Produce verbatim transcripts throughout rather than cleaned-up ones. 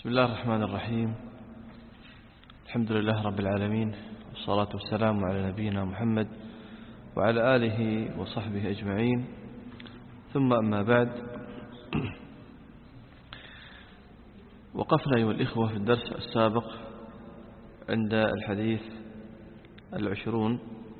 بسم الله الرحمن الرحيم. الحمد لله رب العالمين، والصلاة والسلام على نبينا محمد وعلى آله وصحبه أجمعين، ثم أما بعد. وقفنا أيها الإخوة في الدرس السابق عند الحديث العشرون،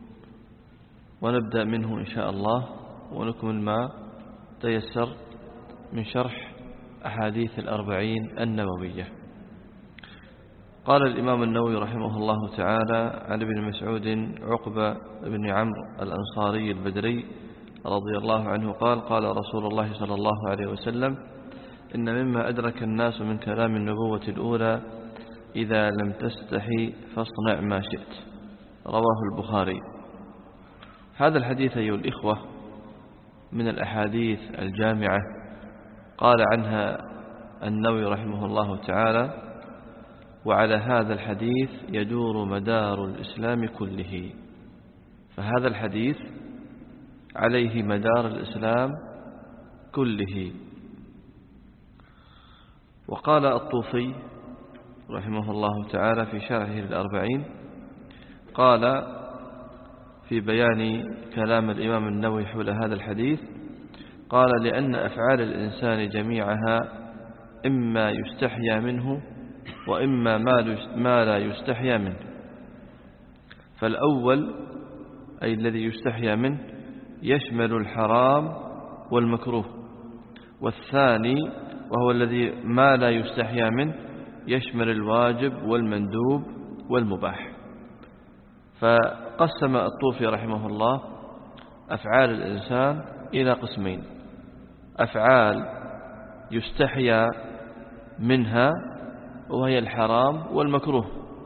ونبدأ منه إن شاء الله ونكمل ما تيسر من شرح أحاديث الأربعين النووية. قال الإمام النووي رحمه الله تعالى عن ابن مسعود عقبة بن عمرو الأنصاري البدري رضي الله عنه قال: قال رسول الله صلى الله عليه وسلم: إن مما أدرك الناس من كلام النبوة الأولى إذا لم تستحي فاصنع ما شئت. رواه البخاري. هذا الحديث أيها الإخوة من الأحاديث الجامعة، قال عنها النووي رحمه الله تعالى: وعلى هذا الحديث يدور مدار الإسلام كله. فهذا الحديث عليه مدار الإسلام كله. وقال الطوفي رحمه الله تعالى في شرحه للأربعين، قال في بيان كلام الإمام النووي حول هذا الحديث، قال: لأن أفعال الإنسان جميعها إما يستحيا منه وإما ما لا يستحيا منه. فالأول أي الذي يستحيا منه يشمل الحرام والمكروه، والثاني وهو الذي ما لا يستحيا منه يشمل الواجب والمندوب والمباح. فقسم الطوفي رحمه الله أفعال الإنسان إلى قسمين: أفعال يستحيا منها وهي الحرام والمكروه،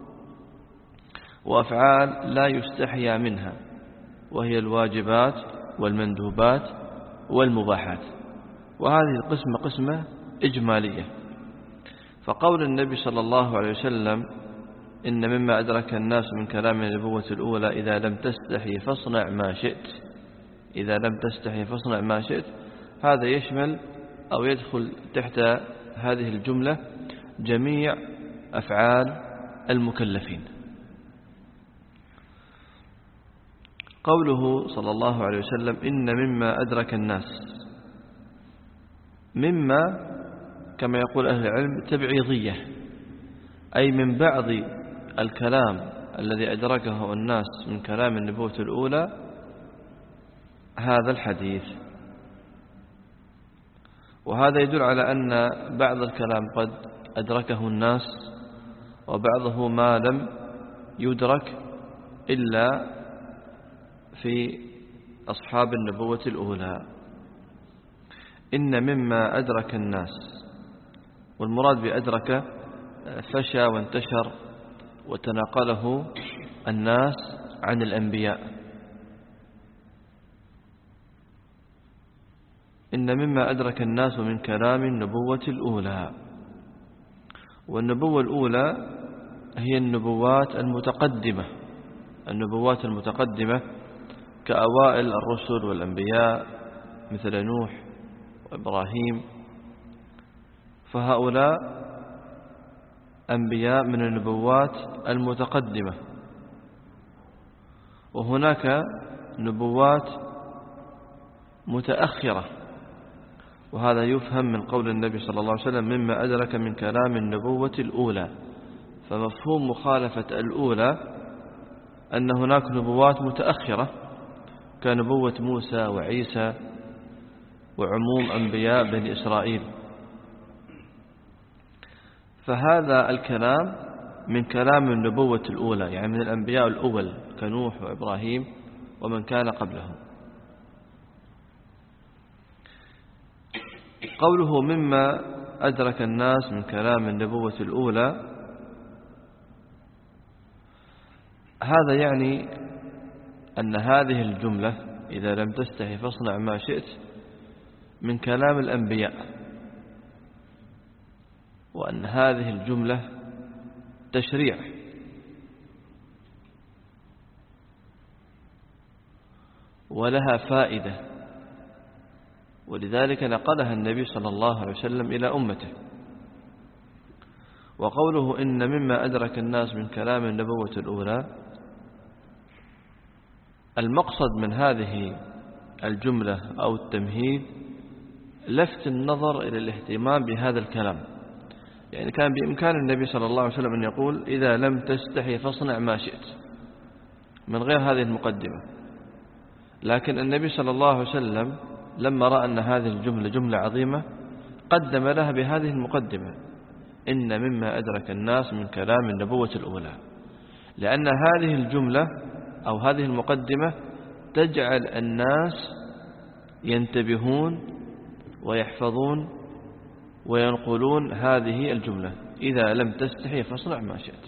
وأفعال لا يستحيا منها وهي الواجبات والمندوبات والمباحات. وهذه القسمة قسمة إجمالية. فقول النبي صلى الله عليه وسلم: إن مما أدرك الناس من كلام النبوة الأولى إذا لم تستحي فاصنع ما شئت، إذا لم تستحي فاصنع ما شئت، هذا يشمل أو يدخل تحت هذه الجملة جميع أفعال المكلفين. قوله صلى الله عليه وسلم: إن مما أدرك الناس، مما كما يقول أهل العلم تبعيضية، أي من بعض الكلام الذي أدركه الناس من كلام النبوة الأولى هذا الحديث. وهذا يدل على أن بعض الكلام قد أدركه الناس وبعضه ما لم يدرك إلا في أصحاب النبوة الأولى. إن مما أدرك الناس، والمراد بأدرك فشى وانتشر وتناقله الناس عن الأنبياء. إن مما أدرك الناس من كلام النبوة الأولى. والنبوة الأولى هي النبوات المتقدمة، النبوات المتقدمة كأوائل الرسل والأنبياء مثل نوح وإبراهيم، فهؤلاء أنبياء من النبوات المتقدمة. وهناك نبوات متأخرة، وهذا يفهم من قول النبي صلى الله عليه وسلم: مما أدرك من كلام النبوة الأولى. فمفهوم مخالفة الأولى أن هناك نبوات متأخرة كنبوة موسى وعيسى وعموم أنبياء بني إسرائيل. فهذا الكلام من كلام النبوة الأولى، يعني من الأنبياء الأول كنوح وإبراهيم ومن كان قبلهم. قوله مما أدرك الناس من كلام النبوة الأولى، هذا يعني أن هذه الجملة إذا لم تستحي فاصنع ما شئت من كلام الأنبياء، وأن هذه الجملة تشريع، ولها فائدة، ولذلك نقلها النبي صلى الله عليه وسلم إلى أمته. وقوله إن مما أدرك الناس من كلام النبوة الأولى، المقصد من هذه الجملة أو التمهيد لفت النظر إلى الاهتمام بهذا الكلام. يعني كان بإمكان النبي صلى الله عليه وسلم أن يقول إذا لم تستحي فاصنع ما شئت من غير هذه المقدمة، لكن النبي صلى الله عليه وسلم لما رأى أن هذه الجملة جملة عظيمة قدم لها بهذه المقدمة إن مما أدرك الناس من كلام النبوة الأولى، لأن هذه الجملة أو هذه المقدمة تجعل الناس ينتبهون ويحفظون وينقلون هذه الجملة إذا لم تستحي فاصنع ما شئت.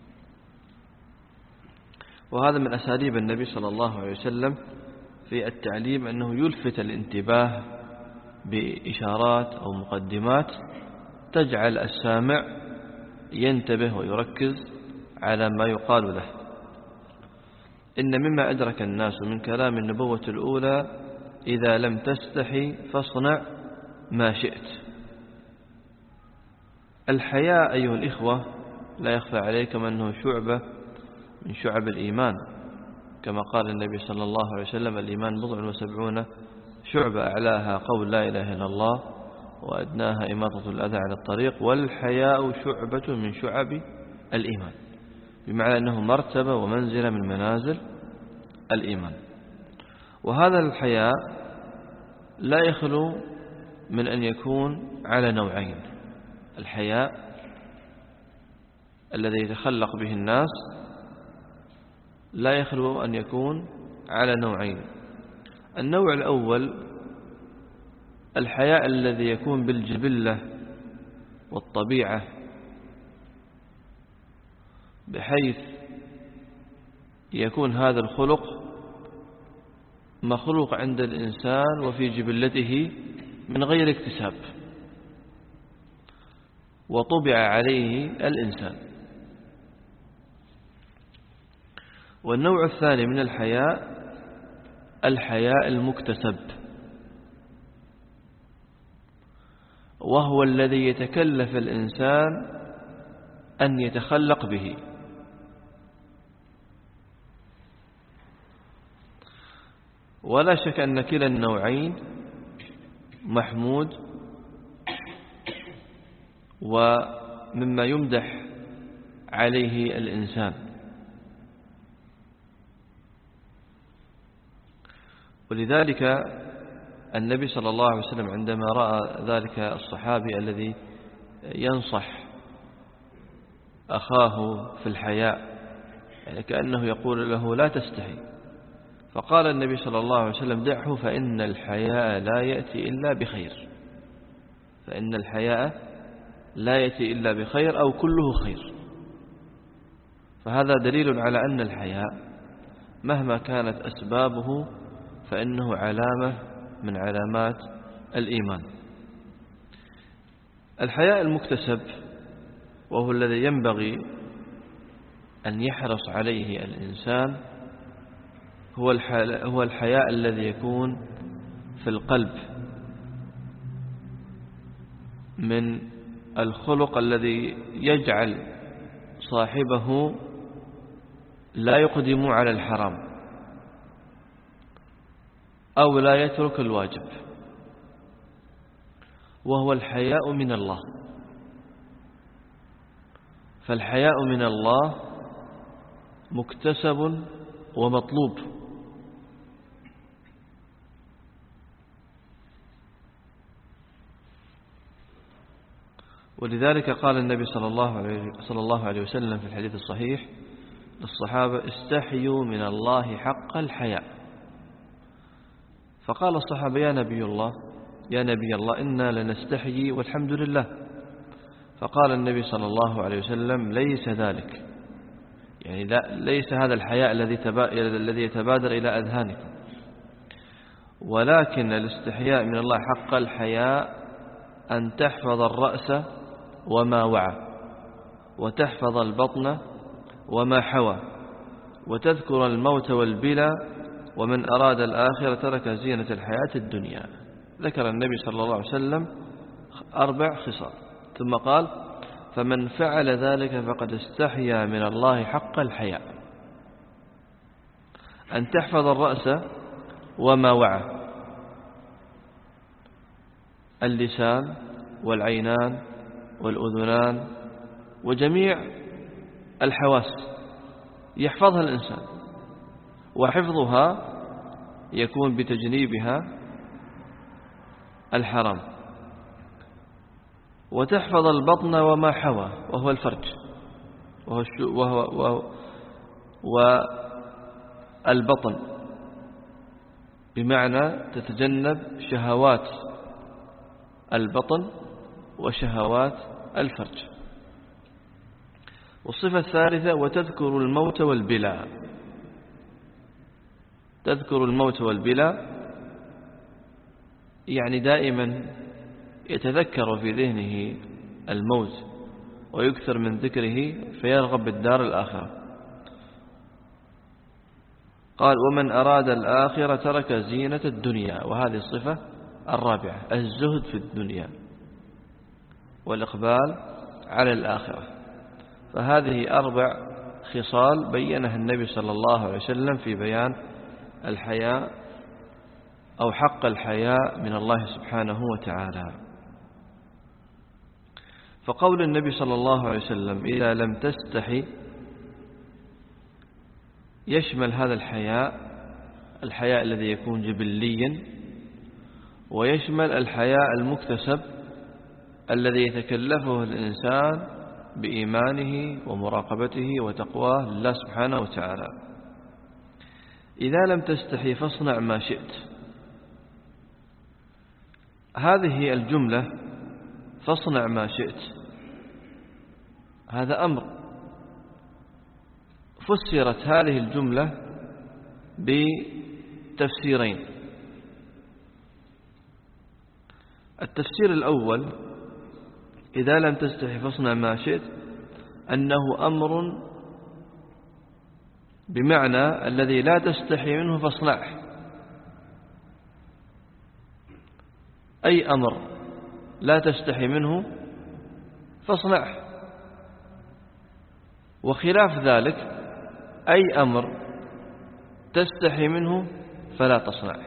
وهذا من أساليب النبي صلى الله عليه وسلم في التعليم، أنه يلفت الانتباه بإشارات أو مقدمات تجعل السامع ينتبه ويركز على ما يقال له. إن مما أدرك الناس من كلام النبوة الأولى إذا لم تستحي فاصنع ما شئت. الحياء أيها الإخوة لا يخفى عليكم أنه شعبة من شعب الإيمان، كما قال النبي صلى الله عليه وسلم الإيمان بضع وسبعون شعبة، أعلاها قول لا إله إلا الله وأدناها إماطة الأذى عن الطريق، والحياء شعبة من شعب الإيمان، بمعنى أنه مرتبة ومنزلة من منازل الإيمان. وهذا الحياء لا يخلو من أن يكون على نوعين: الحياء الذي يتخلق به الناس لا يخلو أن يكون على نوعين. النوع الأول الحياء الذي يكون بالجبلة والطبيعة، بحيث يكون هذا الخلق مخلوق عند الإنسان وفي جبلته من غير اكتساب، وطبع عليه الإنسان. والنوع الثاني من الحياء الحياء المكتسب، وهو الذي يتكلف الإنسان أن يتخلق به. ولا شك أن كلا النوعين محمود ومما يمدح عليه الإنسان. ولذلك النبي صلى الله عليه وسلم عندما رأى ذلك الصحابي الذي ينصح أخاه في الحياء، يعني كأنه يقول له لا تستحي، فقال النبي صلى الله عليه وسلم دعه فإن الحياء لا يأتي إلا بخير، فإن الحياء لا يأتي إلا بخير أو كله خير. فهذا دليل على أن الحياء مهما كانت أسبابه فإنه علامة من علامات الإيمان. الحياء المكتسب وهو الذي ينبغي أن يحرص عليه الإنسان هو الحياء الذي يكون في القلب من الخلق الذي يجعل صاحبه لا يقدم على الحرام أو لا يترك الواجب، وهو الحياء من الله. فالحياء من الله مكتسب ومطلوب. ولذلك قال النبي صلى الله عليه صلى الله عليه وسلم في الحديث الصحيح للصحابة استحيوا من الله حق الحياء. فقال الصحابة يا نبي الله يا نبي الله إنا لنستحيي والحمد لله. فقال النبي صلى الله عليه وسلم ليس ذلك، يعني لا ليس هذا الحياء الذي الذي يتبادر إلى أذهانكم، ولكن الاستحياء من الله حق الحياء أن تحفظ الرأس وما وعى، وتحفظ البطن وما حوى، وتذكر الموت والبلى، ومن أراد الآخرة ترك زينة الحياة الدنيا. ذكر النبي صلى الله عليه وسلم أربع خصال، ثم قال فمن فعل ذلك فقد استحيا من الله حق الحياء. أن تحفظ الرأس وما وعى، اللسان والعينان والأذنان وجميع الحواس يحفظها الإنسان، وحفظها يكون بتجنيبها الحرام. وتحفظ البطن وما حوى وهو الفرج وهو, وهو, وهو والبطن، بمعنى تتجنب شهوات البطن وشهوات الفرج. والصفة الثالثة وتذكر الموت والبلاء. تذكر الموت والبلاء يعني دائما يتذكر في ذهنه الموت ويكثر من ذكره فيرغب بالدار الآخرة. قال ومن أراد الآخرة ترك زينة الدنيا، وهذه الصفة الرابعة الزهد في الدنيا والإقبال على الآخرة. فهذه أربع خصال بينها النبي صلى الله عليه وسلم في بيان الحياء أو حق الحياء من الله سبحانه وتعالى. فقول النبي صلى الله عليه وسلم إذا لم تستحي يشمل هذا الحياء الحياء الذي يكون جبليا، ويشمل الحياء المكتسب الذي يتكلفه الإنسان بإيمانه ومراقبته وتقواه لله سبحانه وتعالى. إذا لم تستحي فاصنع ما شئت. هذه الجملة فاصنع ما شئت هذا أمر. فسرت هذه الجملة بتفسيرين. التفسير الأول إذا لم تستحي فاصنع ما شئت أنه أمر بمعنى الذي لا تستحي منه فاصنعه، أي أمر لا تستحي منه فاصنعه. وخلاف ذلك أي أمر تستحي منه فلا تصنعه.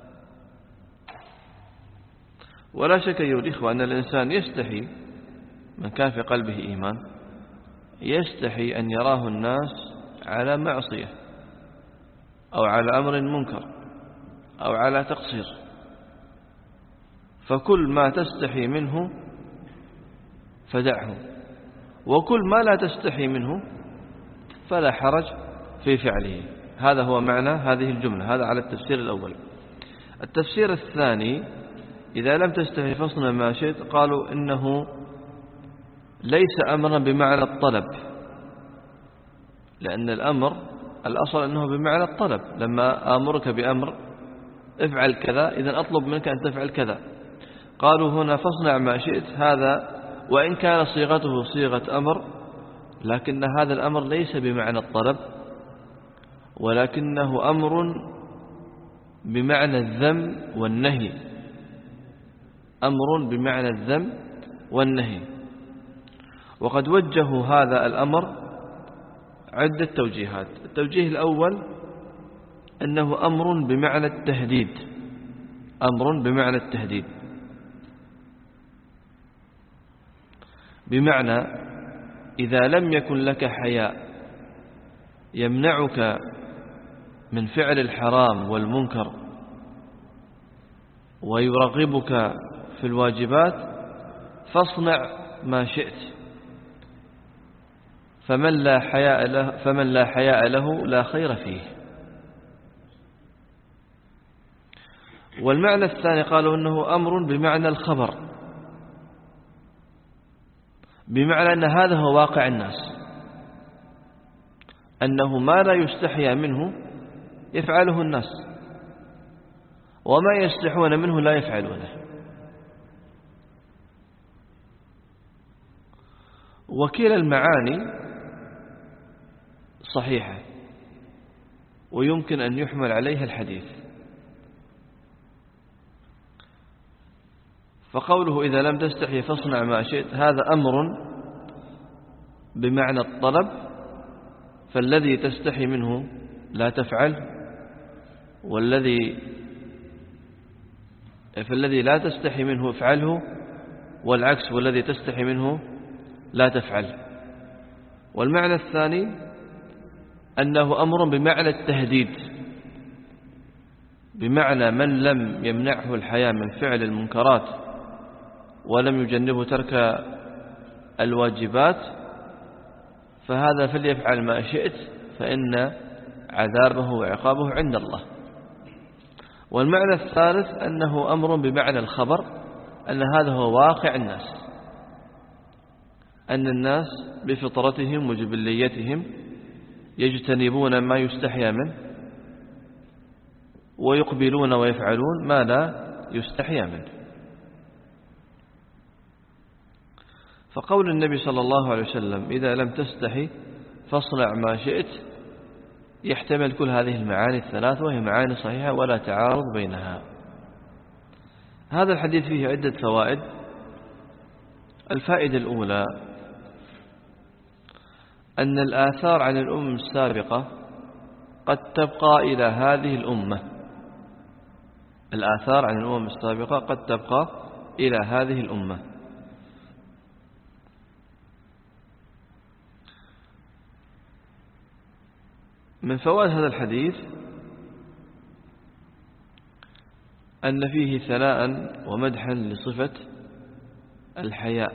ولا شك أيها الإخوة أن الإنسان يستحي، من كان في قلبه إيمان يستحي أن يراه الناس على معصية أو على أمر منكر أو على تقصير، فكل ما تستحي منه فدعه، وكل ما لا تستحي منه فلا حرج في فعله. هذا هو معنى هذه الجملة. هذا على التفسير الأول. التفسير الثاني إذا لم تستحي فاصنع ما شئت قالوا إنه ليس أمرا بمعنى الطلب، لأن الأمر الأصل أنه بمعنى الطلب. لما آمرك بأمر افعل كذا إذن أطلب منك أن تفعل كذا. قالوا هنا فاصنع ما شئت هذا وإن كان صيغته صيغة أمر، لكن هذا الأمر ليس بمعنى الطلب، ولكنه أمر بمعنى الذم والنهي. أمر بمعنى الذم والنهي. وقد وجهوا هذا الأمر عدة توجيهات. التوجيه الأول أنه أمر بمعنى التهديد. أمر بمعنى التهديد، بمعنى إذا لم يكن لك حياء يمنعك من فعل الحرام والمنكر ويرغبك في الواجبات فاصنع ما شئت. فمن لا حياء له فمن لا حياء له لا خير فيه. والمعنى الثاني قالوا أنه أمر بمعنى الخبر، بمعنى أن هذا هو واقع الناس، أنه ما لا يستحيا منه يفعله الناس، وما يستحون منه لا يفعلونه. وكلا المعاني صحيحة ويمكن أن يحمل عليها الحديث. فقوله إذا لم تستحي فاصنع ما شئت هذا أمر بمعنى الطلب، فالذي تستحي منه لا تفعل، والذي فالذي لا تستحي منه افعله، والعكس والذي تستحي منه لا تفعل. والمعنى الثاني أنه أمر بمعنى التهديد، بمعنى من لم يمنعه الحياء من فعل المنكرات ولم يجنبه ترك الواجبات فهذا فليفعل ما شئت فإن عذابه وعقابه عند الله. والمعنى الثالث أنه أمر بمعنى الخبر، أن هذا هو واقع الناس، أن الناس بفطرتهم وجبليتهم يجتنبون ما يستحيا منه ويقبلون ويفعلون ما لا يستحيا منه. فقول النبي صلى الله عليه وسلم إذا لم تستحي فاصنع ما شئت يحتمل كل هذه المعاني الثلاث، وهي معاني صحيحة ولا تعارض بينها. هذا الحديث فيه عدة فوائد. الفائدة الأولى أن الآثار عن الأمم السابقة قد تبقى إلى هذه الأمة، الآثار عن الأمم السابقة قد تبقى إلى هذه الأمة. من فوائد هذا الحديث أن فيه ثناء ومدحا لصفة الحياء،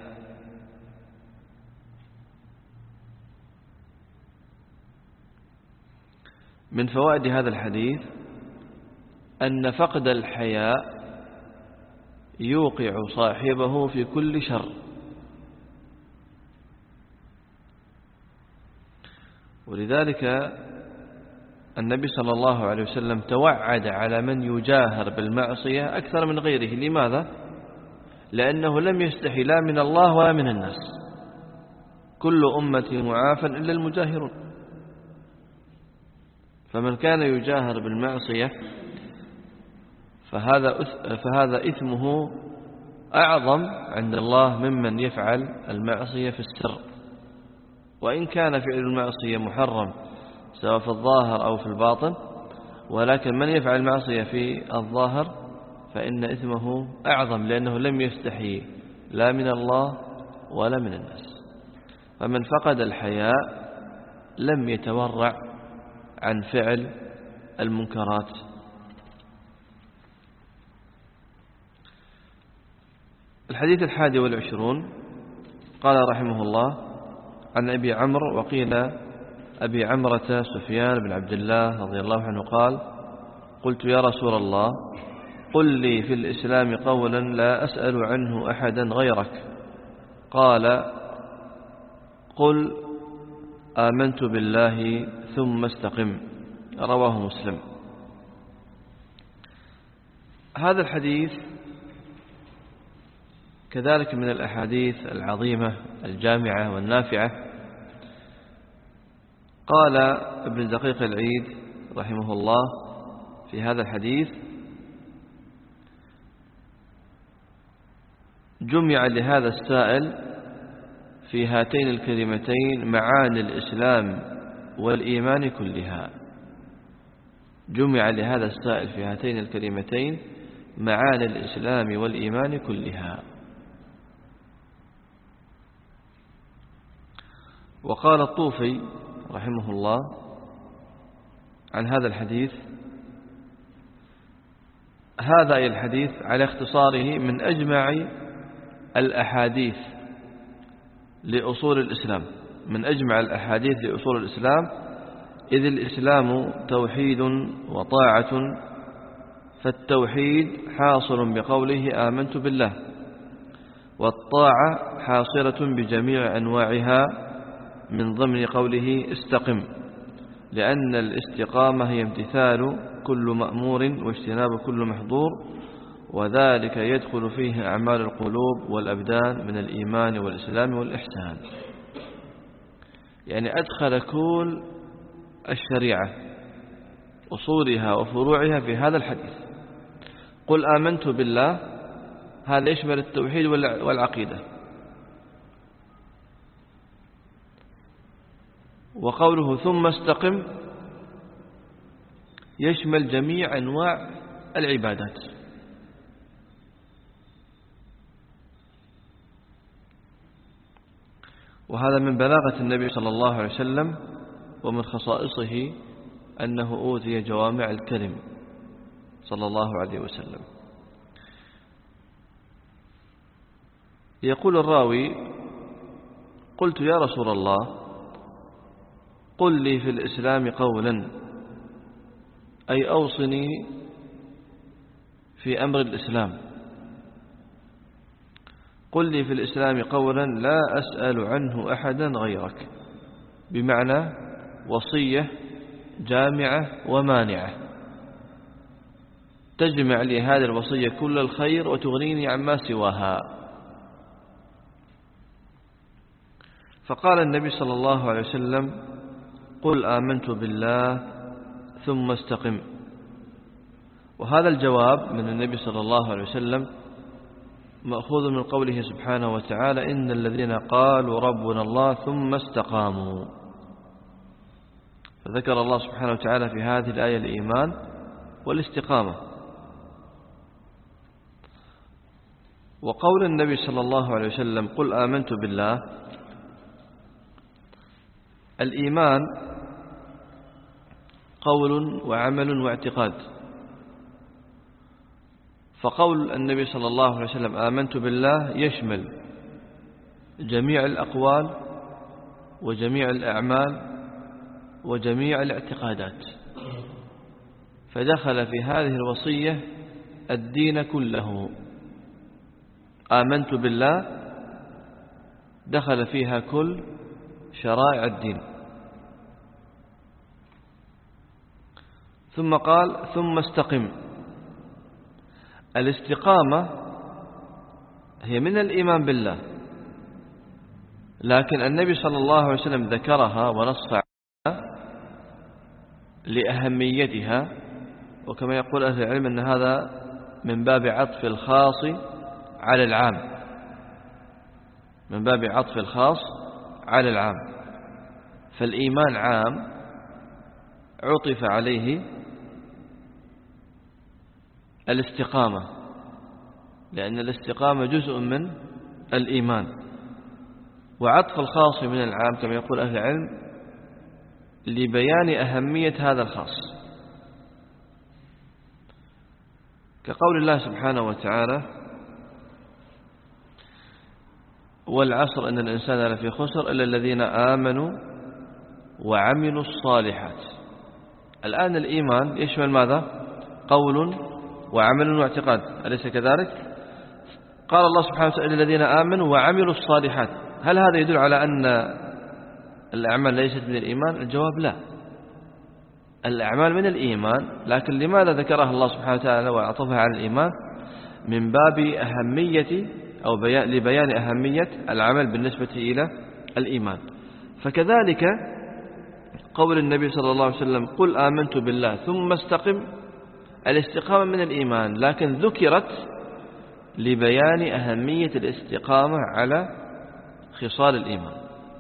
من فوائد هذا الحديث أن فقد الحياء يوقع صاحبه في كل شر، ولذلك النبي صلى الله عليه وسلم توعد على من يجاهر بالمعصية أكثر من غيره. لماذا؟ لأنه لم يستحي لا من الله ولا من الناس، كل أمتي معافى إلا المجاهرون. فمن كان يجاهر بالمعصية فهذا فهذا إثمه أعظم عند الله ممن يفعل المعصية في السر، وإن كان فعل المعصية محرم سواء في الظاهر أو في الباطن، ولكن من يفعل المعصية في الظاهر فإن إثمه أعظم لأنه لم يستحي لا من الله ولا من الناس. فمن فقد الحياء لم يتورع عن فعل المنكرات. الحديث الحادي والعشرون قال رحمه الله عن أبي عمرو وقيل أبي عمرة سفيان بن عبد الله رضي الله عنه قال قلت يا رسول الله قل لي في الإسلام قولا لا أسأل عنه أحدا غيرك، قال قل آمنت بالله ثم استقم، رواه مسلم. هذا الحديث كذلك من الأحاديث العظيمة الجامعة والنافعة. قال ابن دقيق العيد رحمه الله في هذا الحديث جمع لهذا السائل في هاتين الكلمتين معاني الإسلام والإيمان كلها. جمع لهذا السائل في هاتين الكلمتين معاني الإسلام والإيمان كلها. وقال الطوفي رحمه الله عن هذا الحديث هذا أي الحديث على اختصاره من أجمع الأحاديث لأصول الإسلام، من أجمع الأحاديث لأصول الإسلام، إذ الإسلام توحيد وطاعة، فالتوحيد حاصل بقوله آمنت بالله، والطاعة حاصلة بجميع أنواعها من ضمن قوله استقم، لأن الاستقامة هي امتثال كل مأمور واجتناب كل محظور، وذلك يدخل فيه أعمال القلوب والأبدان من الإيمان والإسلام والإحسان. يعني أدخل كل الشريعة أصولها وفروعها في هذا الحديث. قل آمنت بالله هذا يشمل التوحيد والعقيدة، وقوله ثم استقم يشمل جميع أنواع العبادات. وهذا من بلاغة النبي صلى الله عليه وسلم ومن خصائصه أنه أوتي جوامع الكلم صلى الله عليه وسلم. يقول الراوي: قلت يا رسول الله قل لي في الإسلام قولا، أي أوصني في أمر الإسلام، قل لي في الإسلام قولا لا أسأل عنه أحدا غيرك، بمعنى وصية جامعة ومانعة تجمع لي هذه الوصية كل الخير وتغنيني عما سواها. فقال النبي صلى الله عليه وسلم: قل آمنت بالله ثم استقم. وهذا الجواب من النبي صلى الله عليه وسلم مأخوذ من قوله سبحانه وتعالى: إن الذين قالوا ربنا الله ثم استقاموا. فذكر الله سبحانه وتعالى في هذه الآية الإيمان والاستقامة. وقول النبي صلى الله عليه وسلم: قل آمنت بالله، الإيمان قول وعمل واعتقاد. فقول النبي صلى الله عليه وسلم آمنت بالله يشمل جميع الأقوال وجميع الأعمال وجميع الاعتقادات، فدخل في هذه الوصية الدين كله. آمنت بالله دخل فيها كل شرائع الدين. ثم قال: ثم استقم. الاستقامة هي من الإيمان بالله، لكن النبي صلى الله عليه وسلم ذكرها ونص عليها لأهميتها، وكما يقول أهل العلم أن هذا من باب عطف الخاص على العام، من باب عطف الخاص على العام. فالإيمان عام عطف عليه الاستقامة، لأن الاستقامة جزء من الإيمان. وعطف الخاص من العام كما يقول أهل العلم لبيان أهمية هذا الخاص، كقول الله سبحانه وتعالى: والعصر إن الإنسان لفي خسر إلا الذين آمنوا وعملوا الصالحات. الآن الإيمان يشمل ماذا؟ قول وعمل واعتقاد، أليس كذلك؟ قال الله سبحانه وتعالى: الذين آمنوا وعملوا الصالحات. هل هذا يدل على أن الأعمال ليست من الإيمان؟ الجواب لا، الأعمال من الإيمان، لكن لماذا ذكرها الله سبحانه وتعالى وعطفها على الإيمان؟ من باب أهمية أو بيان لبيان أهمية العمل بالنسبة إلى الإيمان. فكذلك قول النبي صلى الله عليه وسلم: قل آمنت بالله ثم استقم، الاستقامة من الإيمان، لكن ذكرت لبيان أهمية الاستقامة على خصال الإيمان.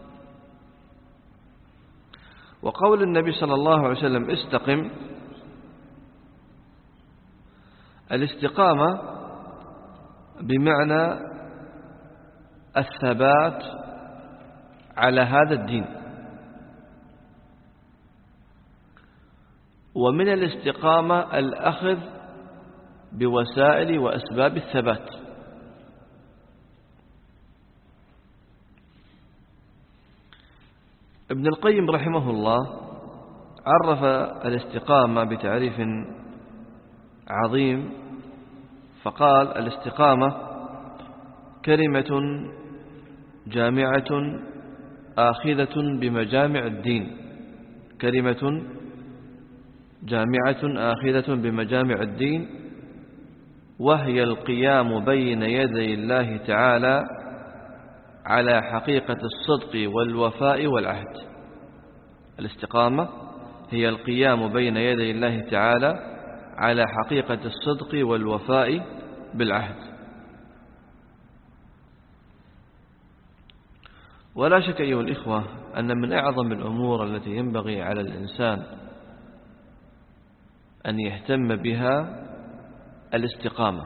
وقول النبي صلى الله عليه وسلم: استقم، الاستقامة بمعنى الثبات على هذا الدين. ومن الاستقامة الأخذ بوسائل وأسباب الثبات. ابن القيم رحمه الله عرف الاستقامة بتعريف عظيم، فقال: الاستقامة كلمة جامعة آخذة بمجامع الدين، كلمة جامعة آخذة بمجامع الدين، وهي القيام بين يدي الله تعالى على حقيقة الصدق والوفاء والعهد. الاستقامة هي القيام بين يدي الله تعالى على حقيقة الصدق والوفاء بالعهد. ولا شك أيها الإخوة أن من أعظم الأمور التي ينبغي على الإنسان أن يهتم بها الاستقامة.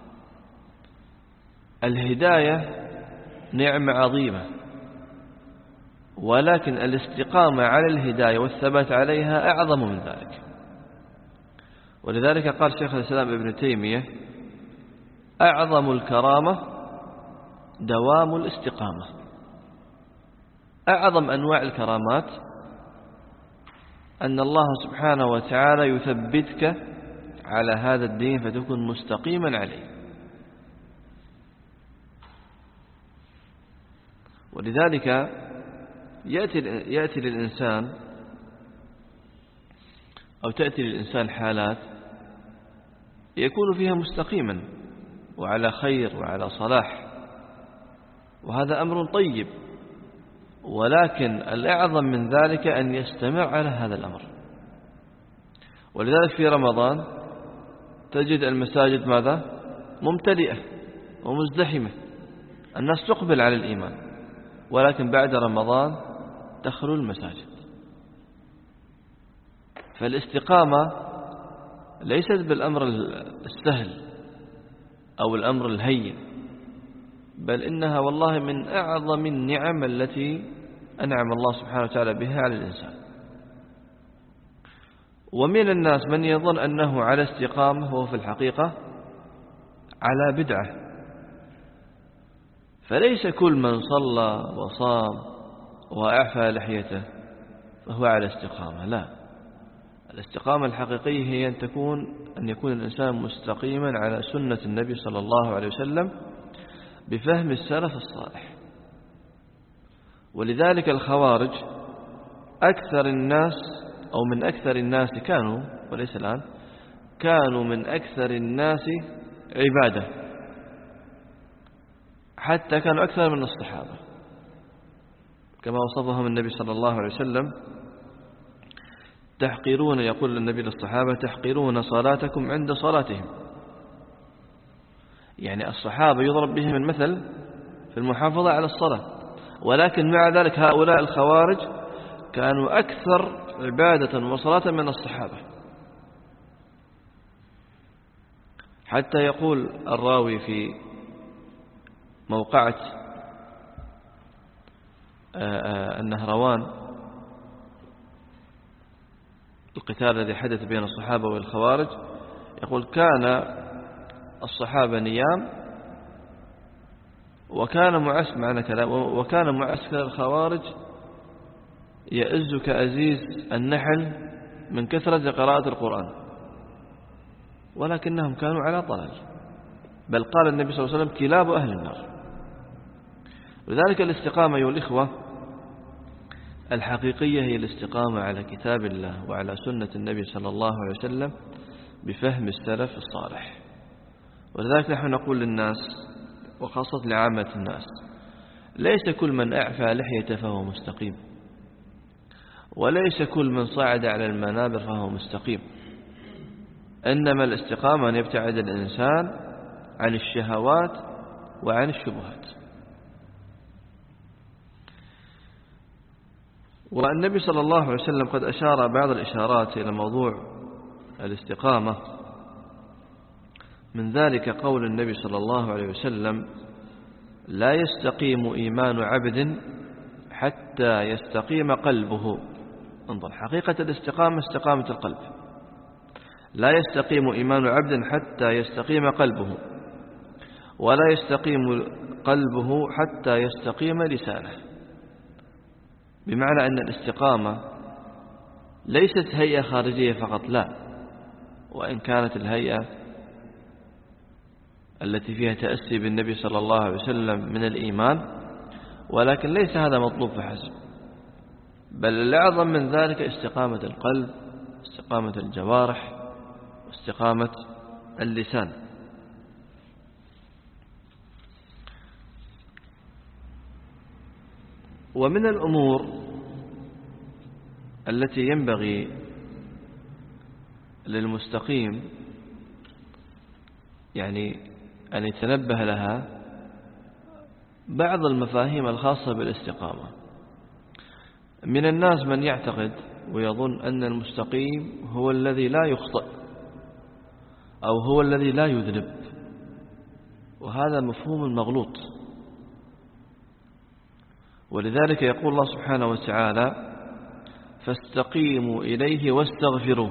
الهداية نعمة عظيمة، ولكن الاستقامة على الهداية والثبات عليها أعظم من ذلك. ولذلك قال شيخ الإسلام ابن تيمية: أعظم الكرامة دوام الاستقامة. أعظم أنواع الكرامات أن الله سبحانه وتعالى يثبتك على هذا الدين فتكون مستقيما عليه. ولذلك يأتي, يأتي للإنسان أو تأتي للإنسان حالات يكون فيها مستقيما وعلى خير وعلى صلاح، وهذا أمر طيب، ولكن الأعظم من ذلك أن يستمر على هذا الأمر. ولذلك في رمضان تجد المساجد ماذا؟ ممتلئة ومزدحمة، الناس تقبل على الإيمان، ولكن بعد رمضان تخلو المساجد. فالاستقامة ليست بالأمر السهل أو الأمر الهين، بل إنها والله من أعظم النعم التي أنعم الله سبحانه وتعالى بها على الإنسان. ومن الناس من يظن أنه على استقامة وهو في الحقيقة على بدعة. فليس كل من صلى وصام وأعفى لحيته فهو على استقامة، لا. الاستقامة الحقيقية هي أن تكون أن يكون الإنسان مستقيما على سنة النبي صلى الله عليه وسلم بفهم السلف الصالح. ولذلك الخوارج أكثر الناس أو من أكثر الناس كانوا، وليس الآن، كانوا من أكثر الناس عبادة، حتى كانوا أكثر من الصحابة، كما وصفهم النبي صلى الله عليه وسلم: تحقرون، يقول النبي للصحابة: تحقرون صلاتكم عند صلاتهم. يعني الصحابة يضرب بهم المثل في المحافظة على الصلاة، ولكن مع ذلك هؤلاء الخوارج كانوا أكثر عبادة وصلاة من الصحابة. حتى يقول الراوي في موقعة النهروان، القتال الذي حدث بين الصحابة والخوارج، يقول: كان الصحابة نيام وكان معسكر معنا كلام وكان معسكر الخوارج يئز كأزيز النحل من كثرة قراءة القرآن، ولكنهم كانوا على ضلال، بل قال النبي صلى الله عليه وسلم: كلاب أهل النار. لذلك الاستقامة أيها الإخوة الحقيقية هي الاستقامة على كتاب الله وعلى سنة النبي صلى الله عليه وسلم بفهم السلف الصالح. ولذلك نحن نقول للناس وخاصة لعامة الناس: ليس كل من أعفى لحيته فهو مستقيم، وليس كل من صعد على المنابر فهو مستقيم. إنما الاستقامة أن يبتعد الإنسان عن الشهوات وعن الشبهات. والنبي صلى الله عليه وسلم قد أشار بعض الإشارات إلى موضوع الاستقامة، من ذلك قول النبي صلى الله عليه وسلم: لا يستقيم إيمان عبد حتى يستقيم قلبه. انظر، حقيقة الاستقامة استقامة القلب. لا يستقيم إيمان عبد حتى يستقيم قلبه، ولا يستقيم قلبه حتى يستقيم لسانه. بمعنى أن الاستقامة ليست هيئة خارجية فقط، لا، وإن كانت الهيئة التي فيها تأسي بالنبي صلى الله عليه وسلم من الإيمان، ولكن ليس هذا مطلوب فحسب، بل الأعظم من ذلك استقامة القلب، استقامة الجوارح، واستقامة اللسان. ومن الأمور التي ينبغي للمستقيم يعني أن يتنبه لها بعض المفاهيم الخاصة بالاستقامة. من الناس من يعتقد ويظن أن المستقيم هو الذي لا يخطئ أو هو الذي لا يذنب، وهذا مفهوم مغلوط. ولذلك يقول الله سبحانه وتعالى: فاستقيموا إليه واستغفروه.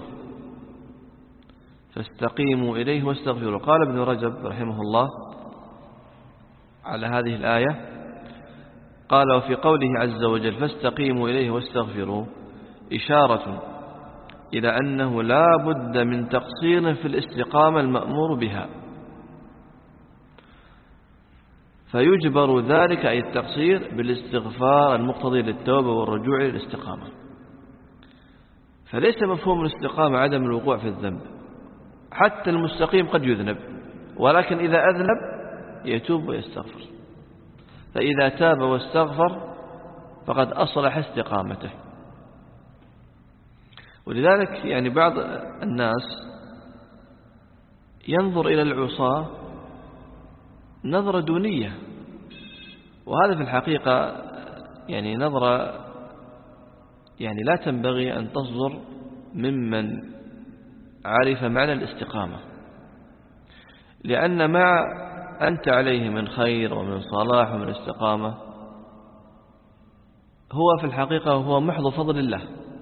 فاستقيموا إليه واستغفروه. قال ابن رجب رحمه الله على هذه الآية، قال: وفي قوله عز وجل فاستقيموا إليه واستغفروه إشارة إلى أنه لا بد من تقصير في الاستقامة المأمور بها، فيجبر ذلك أي التقصير بالاستغفار المقتضي للتوبة والرجوع للاستقامة. فليس مفهوم الاستقامة عدم الوقوع في الذنب، حتى المستقيم قد يذنب، ولكن إذا أذنب يتوب ويستغفر، فإذا تاب واستغفر فقد أصلح استقامته. ولذلك يعني بعض الناس ينظر إلى العصاة نظرة دونية، وهذا في الحقيقة يعني نظرة يعني لا تنبغي أن تصدر ممن عرف معنى الاستقامة، لأن ما أنت عليه من خير ومن صلاح ومن استقامة هو في الحقيقة هو محض فضل الله،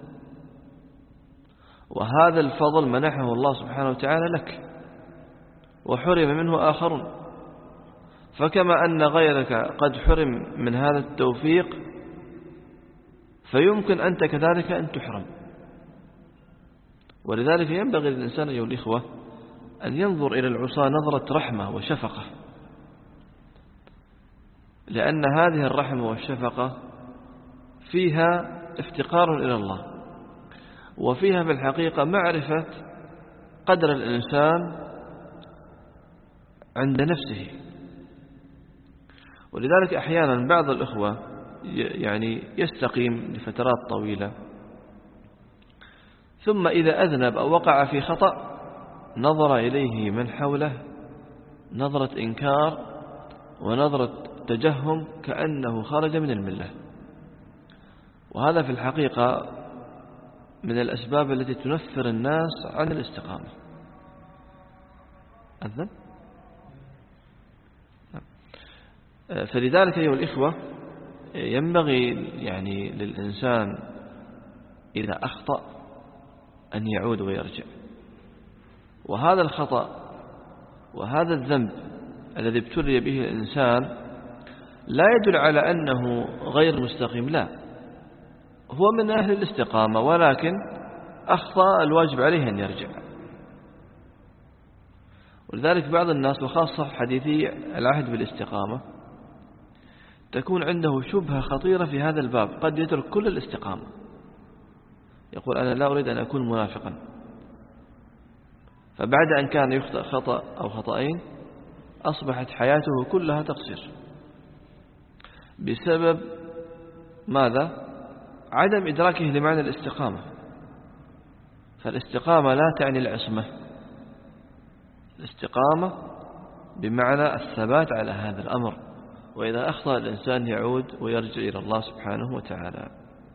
وهذا الفضل منحه الله سبحانه وتعالى لك وحرم منه آخرون. فكما أن غيرك قد حرم من هذا التوفيق فيمكن أنت كذلك أن تحرم. ولذلك ينبغي للإنسان أيها الإخوة أن ينظر إلى العصاة نظرة رحمة وشفقة، لأن هذه الرحمة والشفقة فيها افتقار إلى الله، وفيها في الحقيقة معرفة قدر الإنسان عند نفسه. ولذلك أحيانا بعض الإخوة يعني يستقيم لفترات طويلة، ثم إذا أذنب أو وقع في خطأ نظر إليه من حوله نظرة إنكار ونظرة تجهم كأنه خرج من الملة، وهذا في الحقيقة من الأسباب التي تنفر الناس عن الاستقامة. أذن؟ فلذلك أيها الإخوة ينبغي يعني للإنسان إذا أخطأ أن يعود ويرجع، وهذا الخطأ وهذا الذنب الذي ابتلي به الإنسان لا يدل على أنه غير مستقيم، لا، هو من أهل الاستقامة، ولكن أخطأ الواجب عليه أن يرجع. ولذلك بعض الناس وخاصة حديثي العهد بالاستقامة تكون عنده شبهة خطيرة في هذا الباب، قد يترك كل الاستقامة، يقول أنا لا أريد أن أكون منافقا، فبعد أن كان يخطئ خطأ أو خطأين أصبحت حياته كلها تقصير بسبب ماذا؟ عدم إدراكه لمعنى الاستقامة. فالاستقامة لا تعني العصمة، الاستقامة بمعنى الثبات على هذا الأمر، وإذا أخطأ الإنسان يعود ويرجع إلى الله سبحانه وتعالى.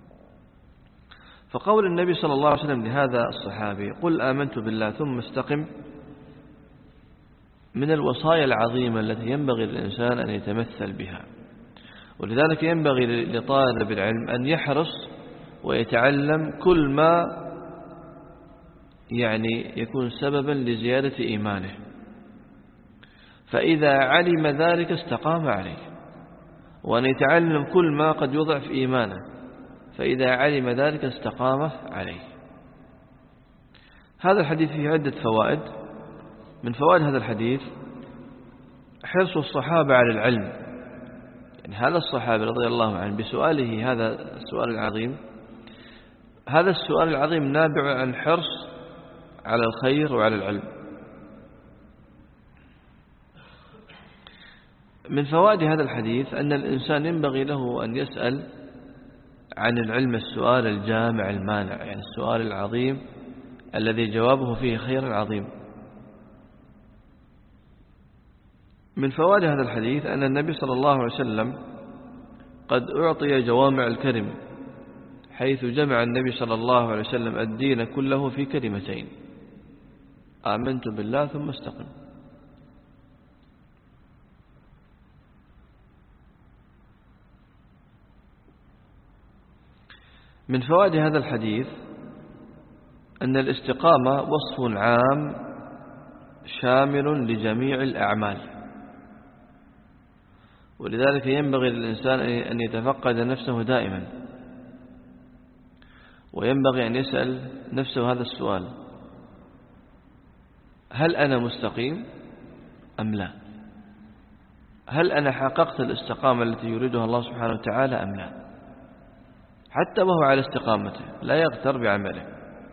فقول النبي صلى الله عليه وسلم لهذا الصحابي قل آمنت بالله ثم استقم من الوصايا العظيمة التي ينبغي للإنسان أن يتمثل بها. ولذلك ينبغي لطالب العلم أن يحرص ويتعلم كل ما يعني يكون سببا لزيادة إيمانه، فإذا علم ذلك استقام عليه، وأن يتعلم كل ما قد يضعف إيمانه، فإذا علم ذلك استقام عليه. هذا الحديث فيه عدة فوائد. من فوائد هذا الحديث حرص الصحابة على العلم، يعني هذا الصحابي رضي الله عنه بسؤاله هذا السؤال العظيم، هذا السؤال العظيم نابع عن حرص على الخير وعلى العلم. من فوائد هذا الحديث أن الإنسان ينبغي له أن يسأل عن العلم السؤال الجامع المانع، يعني السؤال العظيم الذي جوابه فيه خير عظيم. من فوائد هذا الحديث أن النبي صلى الله عليه وسلم قد أعطي جوامع الكلم، حيث جمع النبي صلى الله عليه وسلم الدين كله في كلمتين: آمنت بالله ثم استقم. من فوائد هذا الحديث أن الاستقامة وصف عام شامل لجميع الأعمال، ولذلك ينبغي للإنسان أن يتفقد نفسه دائما، وينبغي أن يسأل نفسه هذا السؤال: هل أنا مستقيم أم لا؟ هل أنا حققت الاستقامة التي يريدها الله سبحانه وتعالى أم لا؟ حتى وهو على استقامته لا يغتر بعمله.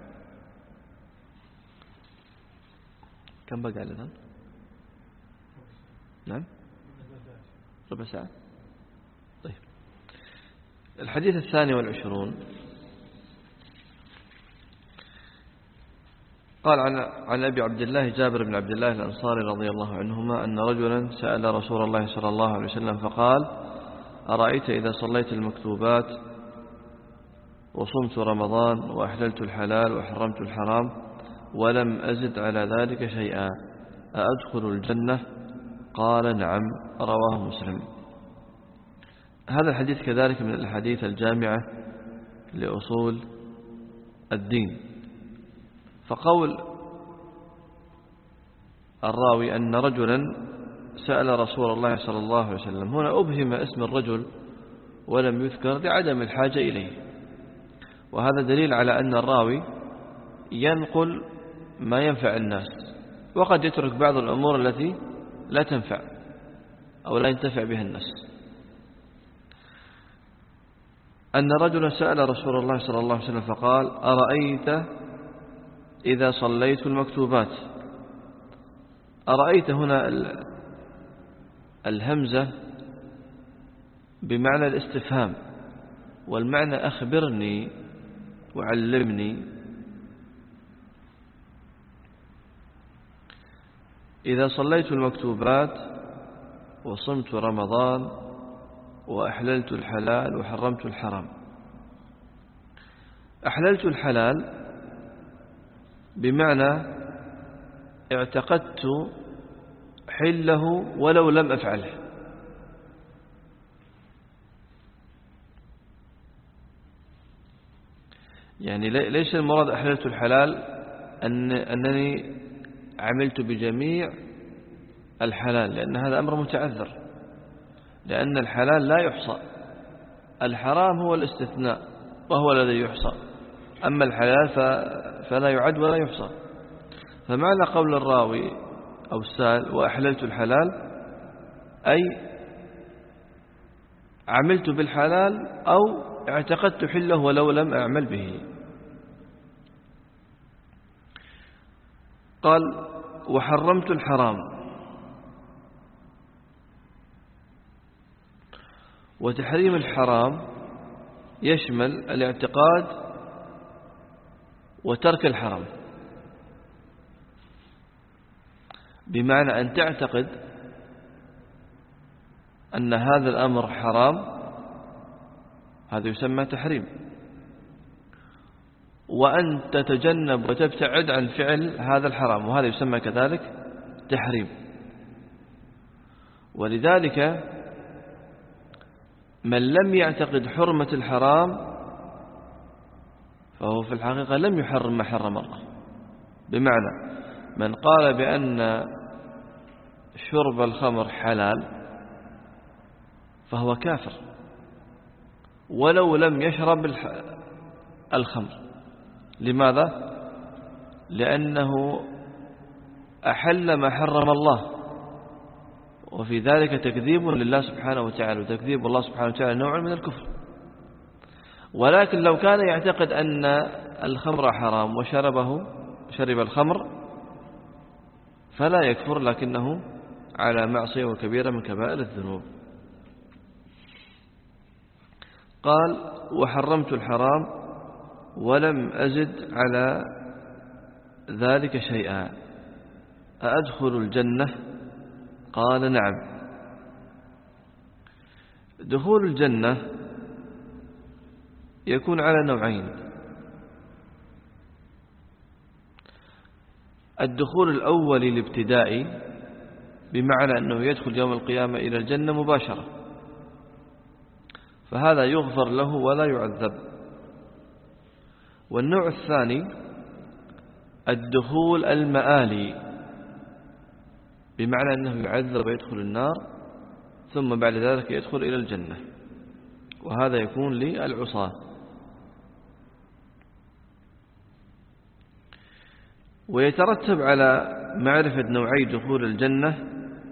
كم بقى لنا؟ نعم، ربع ساعة. طيب، الحديث الثاني والعشرون قال عن عن أبي عبد الله جابر بن عبد الله الأنصاري رضي الله عنهما أن رجلا سأل رسول الله صلى الله عليه وسلم فقال: أرأيت إذا صليت المكتوبات وصمت رمضان وأحللت الحلال وحرمت الحرام ولم أزد على ذلك شيئا أأدخل الجنة؟ قال: نعم. رواه مسلم. هذا الحديث كذلك من الحديث الجامعة لأصول الدين. فقول الراوي أن رجلا سأل رسول الله صلى الله عليه وسلم، هنا أبهم اسم الرجل ولم يذكر لعدم الحاجة إليه، وهذا دليل على أن الراوي ينقل ما ينفع الناس، وقد يترك بعض الأمور التي لا تنفع أو لا ينتفع بها الناس. أن رجلا سأل رسول الله صلى الله عليه وسلم فقال: أرأيت إذا صليت المكتوبات. أرأيت هنا الهمزة بمعنى الاستفهام، والمعنى أخبرني وعلمني. إذا صليت المكتوبات وصمت رمضان وأحللت الحلال وحرمت الحرام. أحللت الحلال بمعنى اعتقدت حله ولو لم أفعله، يعني ليس المراد أحللت الحلال أن أنني عملت بجميع الحلال، لأن هذا أمر متعذر، لأن الحلال لا يحصى، الحرام هو الاستثناء وهو الذي يحصى، أما الحلال فلا يعد ولا يحصى. فمعنى قول الراوي أو السائل وأحللت الحلال أي عملت بالحلال أو اعتقدت حله ولو لم أعمل به. قال: وحرمت الحرام. وتحريم الحرام يشمل الاعتقاد وترك الحرام، بمعنى أن تعتقد أن هذا الأمر حرام، هذا يسمى تحريم، وأن تتجنب وتبتعد عن فعل هذا الحرام، وهذا يسمى كذلك تحريم. ولذلك من لم يعتقد حرمة الحرام فهو في الحقيقة لم يحرم ما حرم الله. بمعنى من قال بأن شرب الخمر حلال فهو كافر ولو لم يشرب الخمر. لماذا؟ لأنه أحل ما حرم الله، وفي ذلك تكذيب لله سبحانه وتعالى، وتكذيب الله سبحانه وتعالى نوع من الكفر. ولكن لو كان يعتقد أن الخمر حرام وشربه شرب الخمر فلا يكفر، لكنه على معصية وكبيرة من كبائر الذنوب. قال: وحرمت الحرام ولم أزد على ذلك شيئا أأدخل الجنة؟ قال نعم. دخول الجنة يكون على نوعين: الدخول الأول الابتدائي، بمعنى أنه يدخل يوم القيامة إلى الجنة مباشرة، فهذا يغفر له ولا يعذب. والنوع الثاني الدخول المآلي، بمعنى أنه يعذب ويدخل النار ثم بعد ذلك يدخل إلى الجنة، وهذا يكون للعصاة. ويترتب على معرفة نوعي دخول الجنة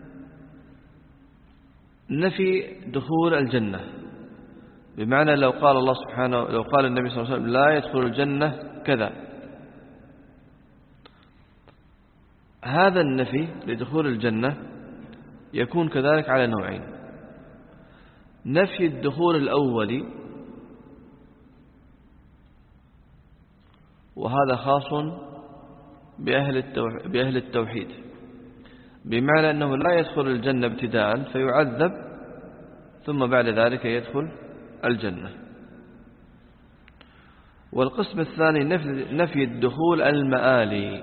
نفي دخول الجنة، بمعنى لو قال الله سبحانه لو قال النبي صلى الله عليه وسلم لا يدخل الجنة كذا، هذا النفي لدخول الجنة يكون كذلك على نوعين: نفي الدخول الأولي، وهذا خاص بأهل التوحيد، بمعنى أنه لا يدخل الجنة ابتداء فيعذب ثم بعد ذلك يدخل الجنة. والقسم الثاني نفي الدخول المآلي،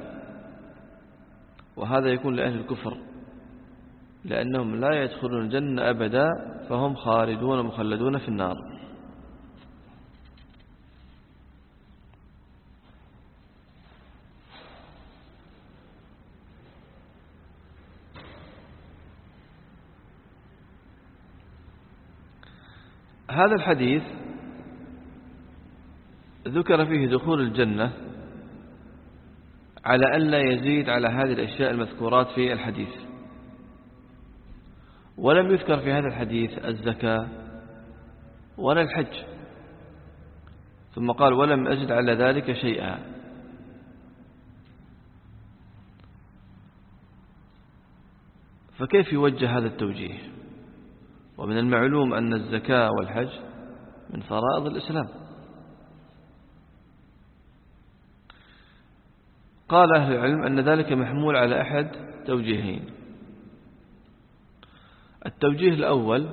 وهذا يكون لأهل الكفر، لأنهم لا يدخلون الجنة أبدا، فهم خالدون مخلدون في النار. هذا الحديث ذكر فيه دخول الجنة على أن لا يزيد على هذه الأشياء المذكورات في الحديث، ولم يذكر في هذا الحديث الزكاة ولا الحج، ثم قال ولم أزد على ذلك شيئا. فكيف يوجه هذا التوجيه؟ ومن المعلوم أن الزكاة والحج من فرائض الإسلام. قال أهل العلم أن ذلك محمول على أحد توجيهين: التوجيه الأول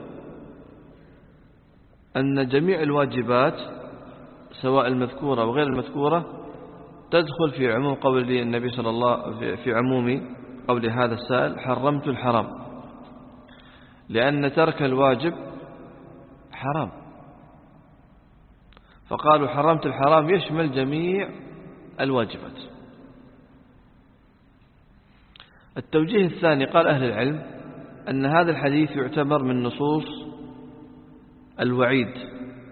أن جميع الواجبات سواء المذكورة وغير المذكورة تدخل في عموم قول النبي صلى الله في, في عموم قول هذا السائل حرمت الحرام، لأن ترك الواجب حرام، فقالوا حرمت الحرام يشمل جميع الواجبات. التوجيه الثاني قال أهل العلم أن هذا الحديث يعتبر من نصوص الوعيد،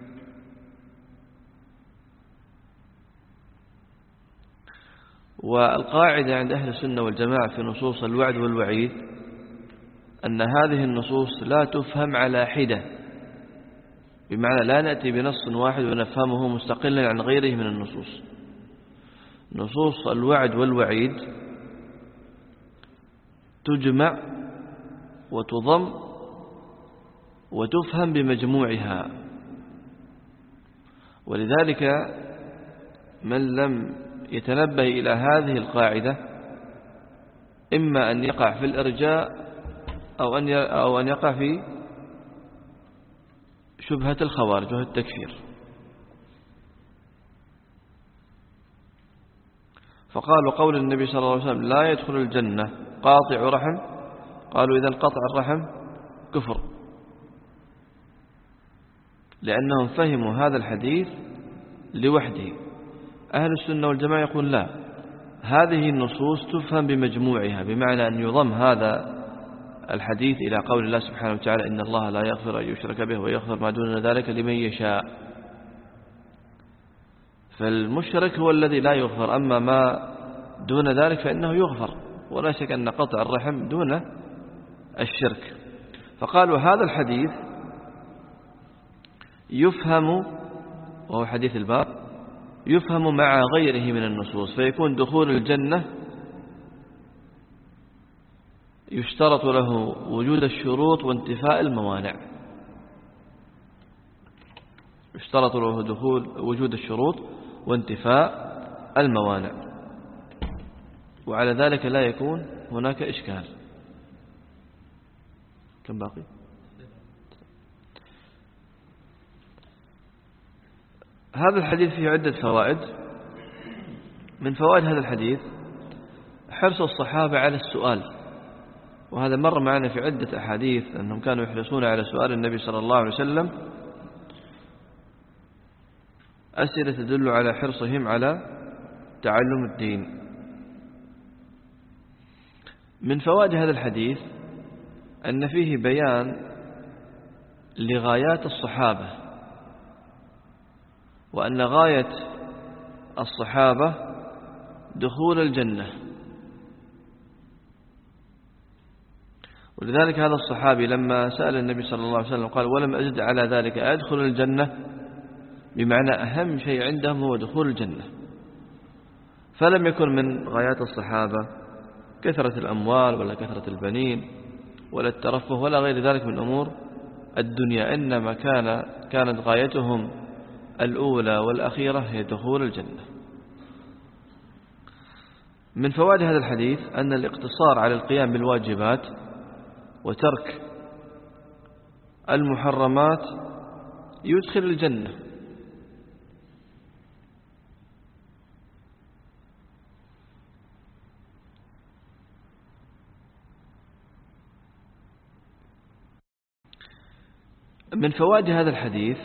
والقاعدة عند أهل السنة والجماعة في نصوص الوعد والوعيد أن هذه النصوص لا تفهم على حدة، بمعنى لا نأتي بنص واحد ونفهمه مستقلا عن غيره من النصوص. نصوص الوعد والوعيد تجمع وتضم وتفهم بمجموعها، ولذلك من لم يتنبه إلى هذه القاعدة إما أن يقع في الإرجاء أو أن أو أن يقع في شبهة الخوارج وهو التكفير. فقالوا قول النبي صلى الله عليه وسلم لا يدخل الجنة قاطع رحم، قالوا إذا قطع الرحم كفر، لأنهم فهموا هذا الحديث لوحده. أهل السنة والجماعة يقول لا، هذه النصوص تفهم بمجموعها، بمعنى أن يضم هذا الحديث إلى قول الله سبحانه وتعالى إن الله لا يغفر أن يشرك به ويغفر ما دون ذلك لمن يشاء. فالمشرك هو الذي لا يغفر، أما ما دون ذلك فإنه يغفر، ولا شك أن قطع الرحم دون الشرك. فقالوا هذا الحديث يفهم، وهو حديث الباب، يفهم مع غيره من النصوص، فيكون دخول الجنة يشترط له وجود الشروط وانتفاء الموانع، يشترط له دخول وجود الشروط وانتفاء الموانع، وعلى ذلك لا يكون هناك إشكال. كم باقي؟ هذا الحديث فيه عدة فوائد. من فوائد هذا الحديث حرص الصحابة على السؤال، وهذا مر معنا في عدة أحاديث أنهم كانوا يحرصون على سؤال النبي صلى الله عليه وسلم، أسئلة تدل على حرصهم على تعلم الدين. من فوائد هذا الحديث أن فيه بيان لغايات الصحابة، وأن غاية الصحابة دخول الجنة. ولذلك هذا الصحابي لما سأل النبي صلى الله عليه وسلم قال ولم أزد على ذلك أدخل الجنة، بمعنى أهم شيء عندهم هو دخول الجنة. فلم يكن من غايات الصحابة كثرة الأموال ولا كثرة البنين ولا الترفه ولا غير ذلك من أمور الدنيا، إنما كان كانت غايتهم الأولى والأخيرة هي دخول الجنة. من فوائد هذا الحديث أن الاقتصار على القيام بالواجبات وترك المحرمات يدخل الجنة. من فوائد هذا الحديث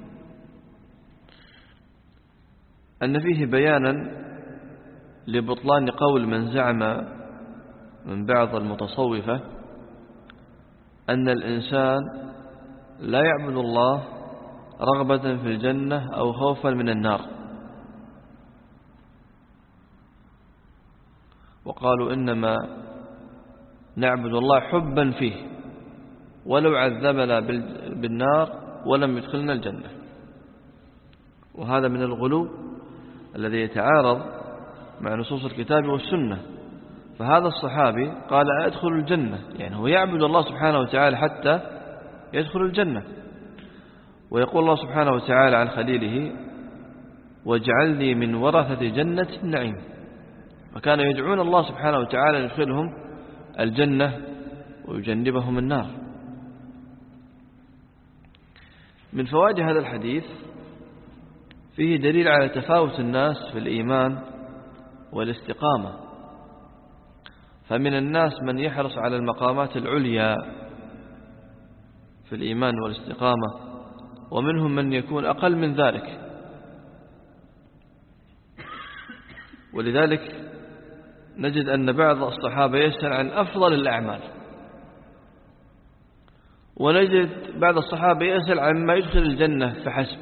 أن فيه بيانا لبطلان قول من زعم من بعض المتصوفة أن الإنسان لا يعبد الله رغبة في الجنة أو خوفا من النار، وقالوا إنما نعبد الله حبا فيه ولو عذبنا بالنار ولم يدخلنا الجنة. وهذا من الغلو الذي يتعارض مع نصوص الكتاب والسنة. فهذا الصحابي قال أدخل الجنة، يعني هو يعبد الله سبحانه وتعالى حتى يدخل الجنة. ويقول الله سبحانه وتعالى عن خليله واجعلني من ورثة جنة النعيم، وكانوا يدعون الله سبحانه وتعالى يدخلهم الجنة ويجنبهم النار. من فوائد هذا الحديث فيه دليل على تفاوت الناس في الإيمان والاستقامة، فمن الناس من يحرص على المقامات العليا في الإيمان والاستقامة، ومنهم من يكون أقل من ذلك. ولذلك نجد أن بعض الصحابة يسأل عن أفضل الأعمال، ونجد بعض الصحابة يسأل عن ما يدخل الجنة فحسب.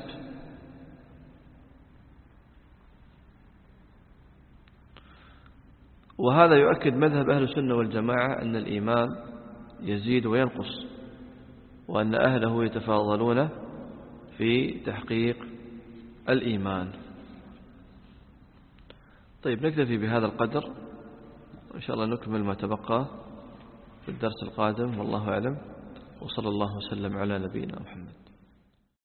وهذا يؤكد مذهب أهل السنة والجماعة أن الإيمان يزيد وينقص، وأن أهله يتفاضلون في تحقيق الإيمان. طيب نكتفي بهذا القدر، وإن شاء الله نكمل ما تبقى في الدرس القادم، والله أعلم، وصلى الله وسلم على نبينا محمد.